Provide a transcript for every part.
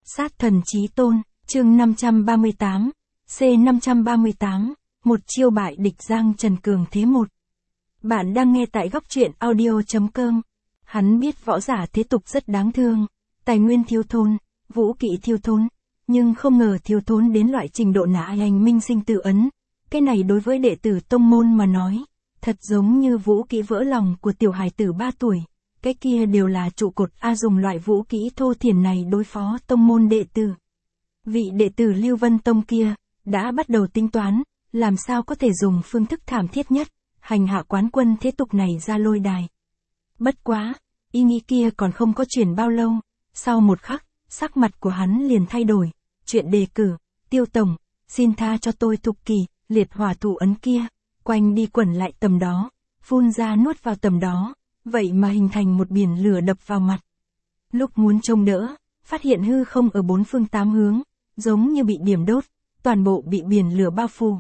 Sát thần chí tôn, chương 538, C538, một chiêu bại địch Giang Trần cường thế một. Bạn đang nghe tại góc truyện audio.com. Hắn biết võ giả thế tục rất đáng thương, tài nguyên thiếu thốn, vũ kỹ thiếu thốn, nhưng không ngờ thiếu thốn đến loại trình độ nã hành minh sinh tự ấn. Cái này đối với đệ tử tông môn mà nói, thật giống như vũ kỹ vỡ lòng của tiểu hài tử 3 tuổi. Cái kia đều là trụ cột dùng loại vũ kỹ thô thiển này đối phó tông môn đệ tử. Vị đệ tử Lưu Vân Tông kia, đã bắt đầu tính toán, làm sao có thể dùng phương thức thảm thiết nhất, hành hạ quán quân thế tục này ra lôi đài. Bất quá, ý nghĩ kia còn không có chuyển bao lâu, sau một khắc, sắc mặt của hắn liền thay đổi, chuyện đề cử, Tiêu tổng, xin tha cho tôi Thục Kỳ, liệt hỏa thủ ấn kia, quanh đi quẩn lại tầm đó, phun ra nuốt vào tầm đó. Vậy mà hình thành một biển lửa đập vào mặt. Lúc muốn trông đỡ, phát hiện hư không ở 4 phương 8 hướng, giống như bị điểm đốt, toàn bộ bị biển lửa bao phủ.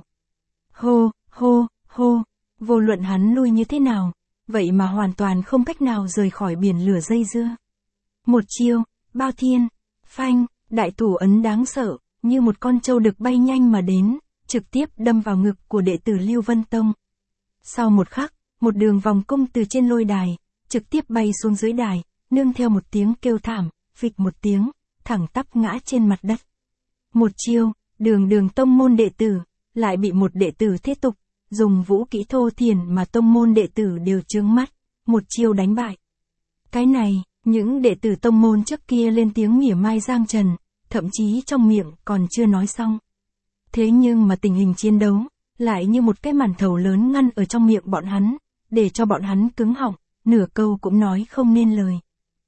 Hô, hô, hô, vô luận hắn lui như thế nào, vậy mà hoàn toàn không cách nào rời khỏi biển lửa dây dưa. Một chiêu, bao thiên, phanh, đại thủ ấn đáng sợ, như một con trâu đực bay nhanh mà đến, trực tiếp đâm vào ngực của đệ tử Lưu Vân Tông. Sau một khắc, một đường vòng cung từ trên lôi đài, trực tiếp bay xuống dưới đài, nương theo một tiếng kêu thảm, phịch một tiếng, thẳng tắp ngã trên mặt đất. Một chiêu, đường tông môn đệ tử, lại bị một đệ tử thế tục, dùng vũ kỹ thô thiển mà tông môn đệ tử đều trướng mắt, một chiêu đánh bại. Cái này, những đệ tử tông môn trước kia lên tiếng mỉa mai Giang Trần, thậm chí trong miệng còn chưa nói xong. Thế nhưng mà tình hình chiến đấu, lại như một cái màn thầu lớn ngăn ở trong miệng bọn hắn, để cho bọn hắn cứng họng, nửa câu cũng nói không nên lời.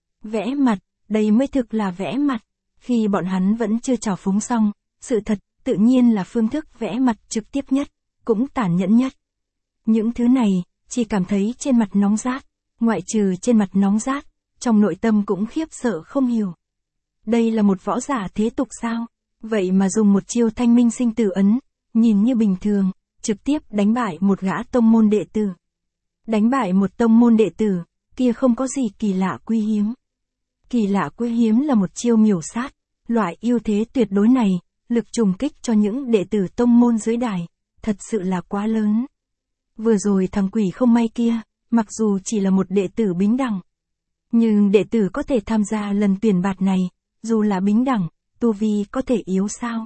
Vẽ mặt, đây mới thực là vẽ mặt, khi bọn hắn vẫn chưa trào phúng xong, sự thật, tự nhiên là phương thức vẽ mặt trực tiếp nhất, cũng tàn nhẫn nhất. Những thứ này, chỉ cảm thấy trên mặt nóng rát, ngoại trừ trên mặt nóng rát, trong nội tâm cũng khiếp sợ không hiểu. Đây là một võ giả thế tục sao? Vậy mà dùng một chiêu thanh minh sinh tử ấn, nhìn như bình thường, trực tiếp đánh bại một gã tông môn đệ tử. Đánh bại một tông môn đệ tử, kia không có gì kỳ lạ quý hiếm. Kỳ lạ quý hiếm là một chiêu miểu sát, loại ưu thế tuyệt đối này, lực trùng kích cho những đệ tử tông môn dưới đài, thật sự là quá lớn. Vừa rồi thằng quỷ không may kia, mặc dù chỉ là một đệ tử bính đẳng, nhưng đệ tử có thể tham gia lần tuyển bạt này, dù là bính đẳng, tu vi có thể yếu sao?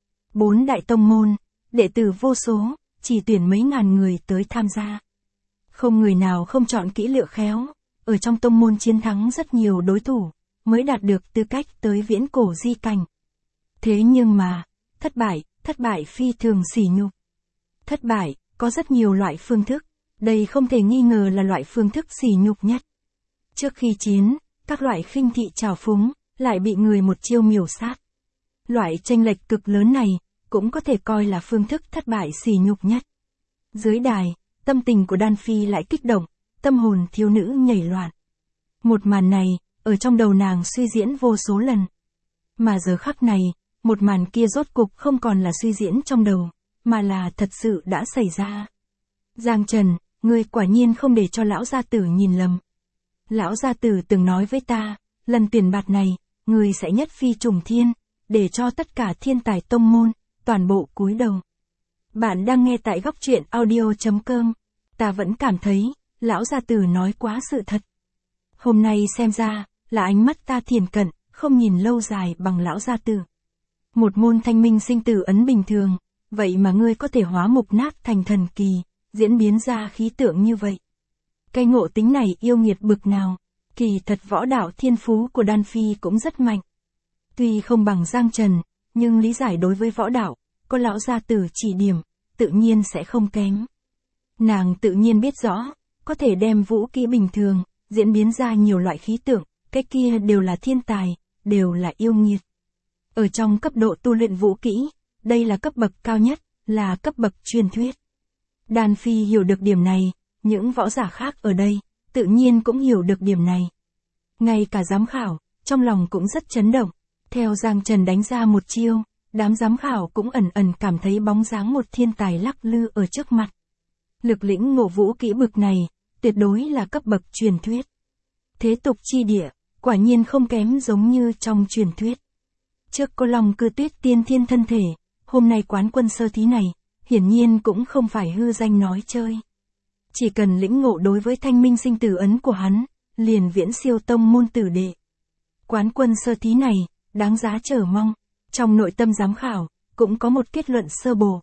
4 đại tông môn, đệ tử vô số, chỉ tuyển mấy ngàn người tới tham gia. Không người nào không chọn kỹ lựa khéo, ở trong tông môn chiến thắng rất nhiều đối thủ, mới đạt được tư cách tới viễn cổ di cảnh. Thế nhưng mà, thất bại phi thường sỉ nhục. Thất bại, có rất nhiều loại phương thức, đây không thể nghi ngờ là loại phương thức sỉ nhục nhất. Trước khi chiến, các loại khinh thị trào phúng, lại bị người một chiêu miểu sát. Loại chênh lệch cực lớn này, cũng có thể coi là phương thức thất bại sỉ nhục nhất. Dưới đài, tâm tình của Đan Phi lại kích động, tâm hồn thiếu nữ nhảy loạn. Một màn này, ở trong đầu nàng suy diễn vô số lần. Mà giờ khắc này, một màn kia rốt cục không còn là suy diễn trong đầu, mà là thật sự đã xảy ra. Giang Trần, ngươi quả nhiên không để cho lão gia tử nhìn lầm. Lão gia tử từng nói với ta, lần tuyển bạt này, ngươi sẽ nhất phi trùng thiên, để cho tất cả thiên tài tông môn, toàn bộ cúi đầu. Bạn đang nghe tại góc truyện audio.com. Ta vẫn cảm thấy, lão gia tử nói quá sự thật. Hôm nay xem ra, là ánh mắt ta thiền cận, không nhìn lâu dài bằng lão gia tử. Một môn thanh minh sinh tử ấn bình thường, vậy mà ngươi có thể hóa mục nát thành thần kỳ, diễn biến ra khí tượng như vậy. Cái ngộ tính này yêu nghiệt bực nào, kỳ thật võ đạo thiên phú của Đan Phi cũng rất mạnh. Tuy không bằng Giang Trần, nhưng lý giải đối với võ đạo, có lão gia tử chỉ điểm, tự nhiên sẽ không kém. Nàng tự nhiên biết rõ, có thể đem vũ kỹ bình thường, diễn biến ra nhiều loại khí tượng, cái kia đều là thiên tài, đều là yêu nghiệt. Ở trong cấp độ tu luyện vũ kỹ, đây là cấp bậc cao nhất, là cấp bậc truyền thuyết. Đan Phi hiểu được điểm này, những võ giả khác ở đây, tự nhiên cũng hiểu được điểm này. Ngay cả giám khảo, trong lòng cũng rất chấn động, theo Giang Trần đánh ra một chiêu, đám giám khảo cũng ẩn ẩn cảm thấy bóng dáng một thiên tài lắc lư ở trước mặt. Lực lĩnh ngộ vũ kỹ bực này, tuyệt đối là cấp bậc truyền thuyết. Thế tục chi địa, quả nhiên không kém giống như trong truyền thuyết. trước có Long Cư Tuyết tiên thiên thân thể, hôm nay quán quân sơ thí này, hiển nhiên cũng không phải hư danh nói chơi. Chỉ cần lĩnh ngộ đối với thanh minh sinh tử ấn của hắn, liền viễn siêu tông môn tử đệ. Quán quân sơ thí này, đáng giá chờ mong. Trong nội tâm giám khảo, cũng có một kết luận sơ bộ.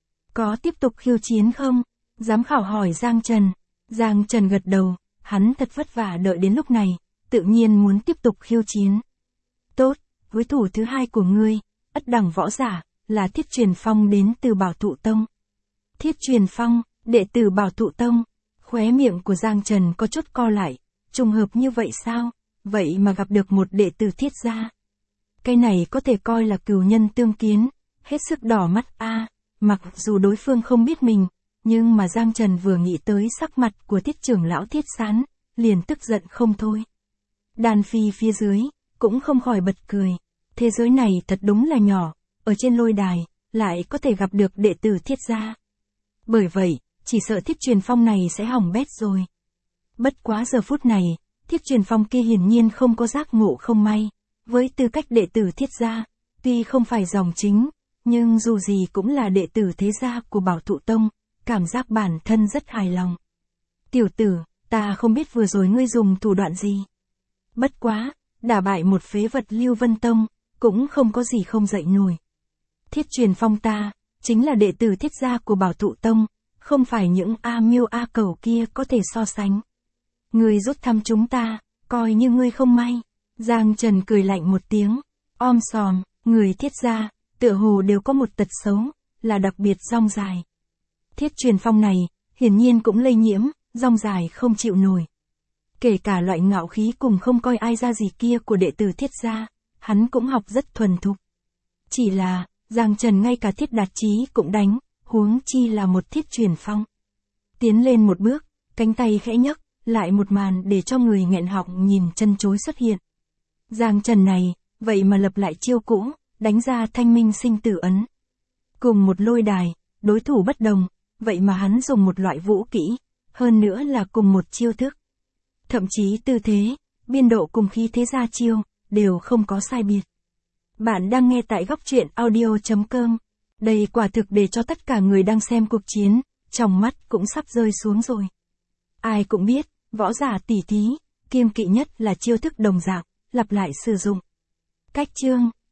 Có tiếp tục khiêu chiến không? Giám khảo hỏi Giang Trần. Giang Trần gật đầu, hắn thật vất vả đợi đến lúc này, tự nhiên muốn tiếp tục khiêu chiến. Tốt, với thủ thứ hai của ngươi, ất đẳng võ giả, là Thiết Truyền Phong đến từ Bảo Thụ Tông. Thiết Truyền Phong, đệ tử Bảo Thụ Tông. Khóe miệng của Giang Trần có chút co lại, trùng hợp như vậy sao? Vậy mà gặp được một đệ tử Thiết gia. Cái này có thể coi là cừu nhân tương kiến, hết sức đỏ mắt a. Mặc dù đối phương không biết mình, nhưng mà Giang Trần vừa nghĩ tới sắc mặt của Thiết trưởng lão Thiết Sán, liền tức giận không thôi. Đàn phi phía dưới, cũng không khỏi bật cười. Thế giới này thật đúng là nhỏ, ở trên lôi đài, lại có thể gặp được đệ tử Thiết gia. Bởi vậy, chỉ sợ Thiết Truyền Phong này sẽ hỏng bét rồi. Bất quá giờ phút này, Thiết Truyền Phong kia hiển nhiên không có giác ngộ không may. Với tư cách đệ tử Thiết gia, tuy không phải dòng chính, nhưng dù gì cũng là đệ tử thế gia của Bảo Thụ Tông, cảm giác bản thân rất hài lòng. Tiểu tử, ta không biết vừa rồi ngươi dùng thủ đoạn gì. Bất quá, đả bại một phế vật Lưu Vân Tông, cũng không có gì không dậy nổi. Thiết Truyền Phong ta, chính là đệ tử Thiết gia của Bảo Thụ Tông, không phải những A Miêu A Cẩu kia có thể so sánh. Ngươi rút thăm chúng ta, coi như ngươi không may. Giang Trần cười lạnh một tiếng, om sòm, người Thiết gia, tựa hồ đều có một tật xấu, là đặc biệt rong dài. Thiết Truyền Phong này, hiển nhiên cũng lây nhiễm, rong dài không chịu nổi. Kể cả loại ngạo khí cùng không coi ai ra gì kia của đệ tử Thiết gia, hắn cũng học rất thuần thục. Chỉ là, Giang Trần ngay cả Thiết Đạt Chí cũng đánh, huống chi là một Thiết Truyền Phong. Tiến lên một bước, cánh tay khẽ nhấc, lại một màn để cho người nghẹn họng nhìn chân chối xuất hiện. Giang Trần này, vậy mà lập lại chiêu cũ, đánh ra thanh minh sinh tử ấn. Cùng một lôi đài, đối thủ bất đồng, vậy mà hắn dùng một loại vũ kỹ, hơn nữa là cùng một chiêu thức. Thậm chí tư thế, biên độ cùng khí thế ra chiêu, đều không có sai biệt. Bạn đang nghe tại góc truyện audio.com. Đây quả thực để cho tất cả người đang xem cuộc chiến, trong mắt cũng sắp rơi xuống rồi. Ai cũng biết, võ giả tỉ thí, kiêng kỵ nhất là chiêu thức đồng dạng, lặp lại sử dụng. Cách chương,